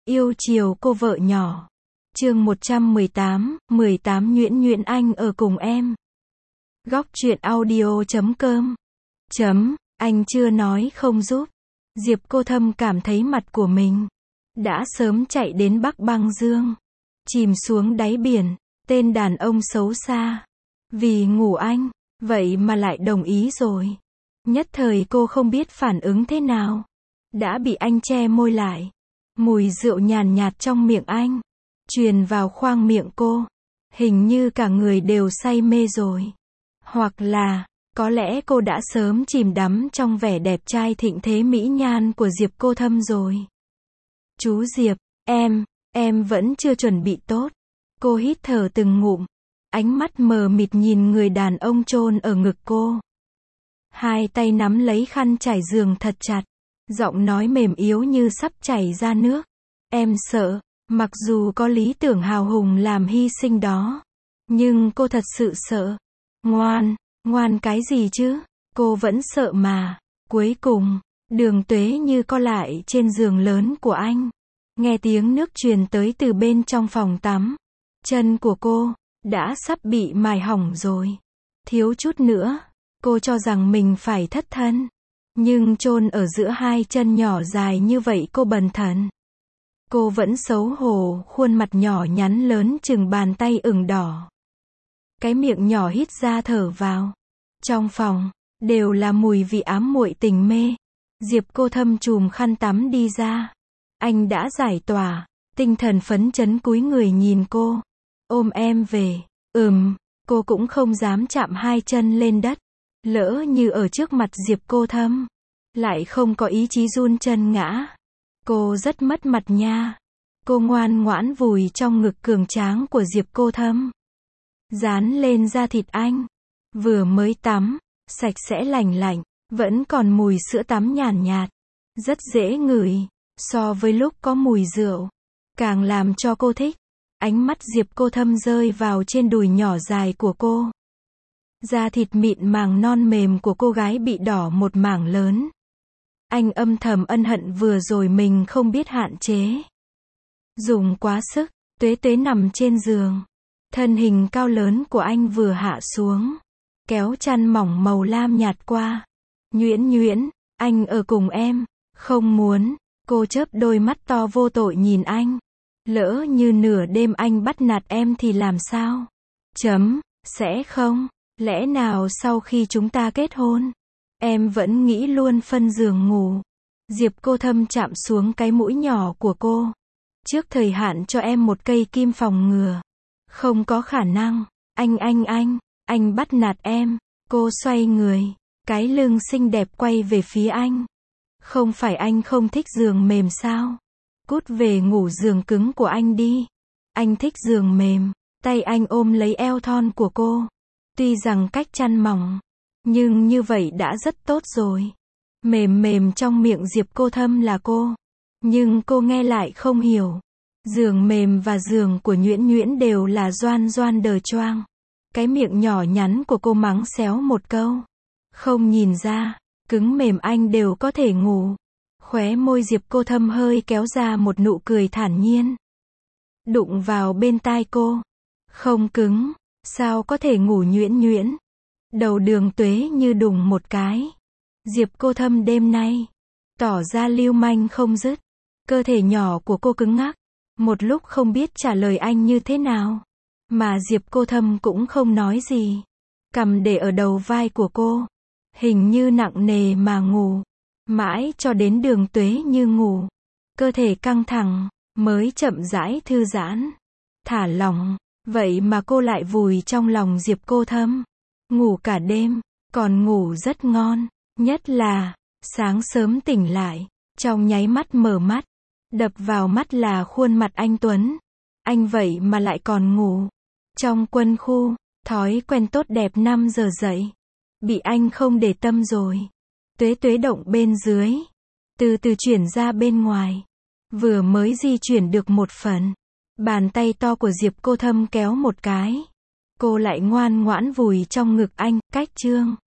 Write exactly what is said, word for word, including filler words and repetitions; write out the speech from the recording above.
Yêu chiều cô vợ nhỏ. Chương một trăm mười tám, mười tám Nhuyễn Nhuyễn anh ở cùng em. Góc truyện audio chấm com. Chấm, anh chưa nói không giúp. Diệp Cô Thâm cảm thấy mặt của mình đã sớm chạy đến Bắc Băng Dương, chìm xuống đáy biển, tên đàn ông xấu xa. Vì ngủ anh, vậy mà lại đồng ý rồi. Nhất thời cô không biết phản ứng thế nào. Đã bị anh che môi lại. Mùi rượu nhàn nhạt trong miệng anh truyền vào khoang miệng cô. Hình như cả người đều say mê rồi. Hoặc là, có lẽ cô đã sớm chìm đắm trong vẻ đẹp trai thịnh thế mỹ nhan của Diệp Cô Thâm rồi. Chú Diệp, em, em vẫn chưa chuẩn bị tốt. Cô hít thở từng ngụm. Ánh mắt mờ mịt nhìn người đàn ông chôn ở ngực cô. Hai tay nắm lấy khăn trải giường thật chặt. Giọng nói mềm yếu như sắp chảy ra nước. Em sợ, mặc dù có lý tưởng hào hùng làm hy sinh đó. Nhưng cô thật sự sợ. Ngoan, ngoan cái gì chứ? Cô vẫn sợ mà. Cuối cùng, Đường Tuế như co lại trên giường lớn của anh. Nghe tiếng nước truyền tới từ bên trong phòng tắm. Chân của cô đã sắp bị mài hỏng rồi. Thiếu chút nữa, cô cho rằng mình phải thất thân. Nhưng chôn ở giữa hai chân nhỏ dài như vậy cô bần thần. Cô vẫn xấu hổ, khuôn mặt nhỏ nhắn lớn chừng bàn tay ửng đỏ. Cái miệng nhỏ hít ra thở vào. Trong phòng, đều là mùi vị ám muội tình mê. Diệp Cô Thâm chùm khăn tắm đi ra. Anh đã giải tỏa, tinh thần phấn chấn cúi người nhìn cô. Ôm em về. Ừm, cô cũng không dám chạm hai chân lên đất. Lỡ như ở trước mặt Diệp Cô Thâm, lại không có ý chí run chân ngã. Cô rất mất mặt nha. Cô ngoan ngoãn vùi trong ngực cường tráng của Diệp Cô Thâm. Dán lên da thịt anh. Vừa mới tắm, sạch sẽ lành lạnh, vẫn còn mùi sữa tắm nhàn nhạt. Rất dễ ngửi, so với lúc có mùi rượu. Càng làm cho cô thích. Ánh mắt Diệp Cô Thâm rơi vào trên đùi nhỏ dài của cô. Da thịt mịn màng non mềm của cô gái bị đỏ một mảng lớn. Anh âm thầm ân hận vừa rồi mình không biết hạn chế. Dùng quá sức, Tuế Tuế nằm trên giường. Thân hình cao lớn của anh vừa hạ xuống. Kéo chăn mỏng màu lam nhạt qua. Nhuyễn Nhuyễn, anh ở cùng em. Không muốn. Cô chớp đôi mắt to vô tội nhìn anh. Lỡ như nửa đêm anh bắt nạt em thì làm sao? Chấm, sẽ không. Lẽ nào sau khi chúng ta kết hôn, em vẫn nghĩ luôn phân giường ngủ? Diệp Cô Thâm chạm xuống cái mũi nhỏ của cô. Trước thời hạn cho em một cây kim phòng ngừa. Không có khả năng. Anh anh anh, anh bắt nạt em. Cô xoay người. Cái lưng xinh đẹp quay về phía anh. Không phải anh không thích giường mềm sao? Cút về ngủ giường cứng của anh đi. Anh thích giường mềm. Tay anh ôm lấy eo thon của cô. Tuy rằng cách chăn mỏng, nhưng như vậy đã rất tốt rồi. Mềm mềm trong miệng Diệp Cô Thâm là cô. Nhưng cô nghe lại không hiểu. Giường mềm và giường của Nhuyễn Nhuyễn đều là doan doan đờ choang. Cái miệng nhỏ nhắn của cô mắng xéo một câu. Không nhìn ra, cứng mềm anh đều có thể ngủ. Khóe môi Diệp Cô Thâm hơi kéo ra một nụ cười thản nhiên. Đụng vào bên tai cô. Không cứng. Sao có thể ngủ Nhuyễn Nhuyễn? Đầu Đường Tuế như đùng một cái. Diệp Cô Thâm đêm nay tỏ ra lưu manh không dứt. Cơ thể nhỏ của cô cứng ngắc. Một lúc không biết trả lời anh như thế nào. Mà Diệp Cô Thâm cũng không nói gì. Cầm để ở đầu vai của cô. Hình như nặng nề mà ngủ. Mãi cho đến Đường Tuế như ngủ. Cơ thể căng thẳng, mới chậm rãi thư giãn. Thả lỏng. Vậy mà cô lại vùi trong lòng Diệp Cô Thâm. Ngủ cả đêm, còn ngủ rất ngon. Nhất là, sáng sớm tỉnh lại, trong nháy mắt mở mắt. Đập vào mắt là khuôn mặt anh Tuấn. Anh vậy mà lại còn ngủ. Trong quân khu, thói quen tốt đẹp năm giờ dậy. Bị anh không để tâm rồi. Tuế Tuế động bên dưới. Từ từ chuyển ra bên ngoài. Vừa mới di chuyển được một phần. Bàn tay to của Diệp Cô Thâm kéo một cái. Cô lại ngoan ngoãn vùi trong ngực anh, cách chương.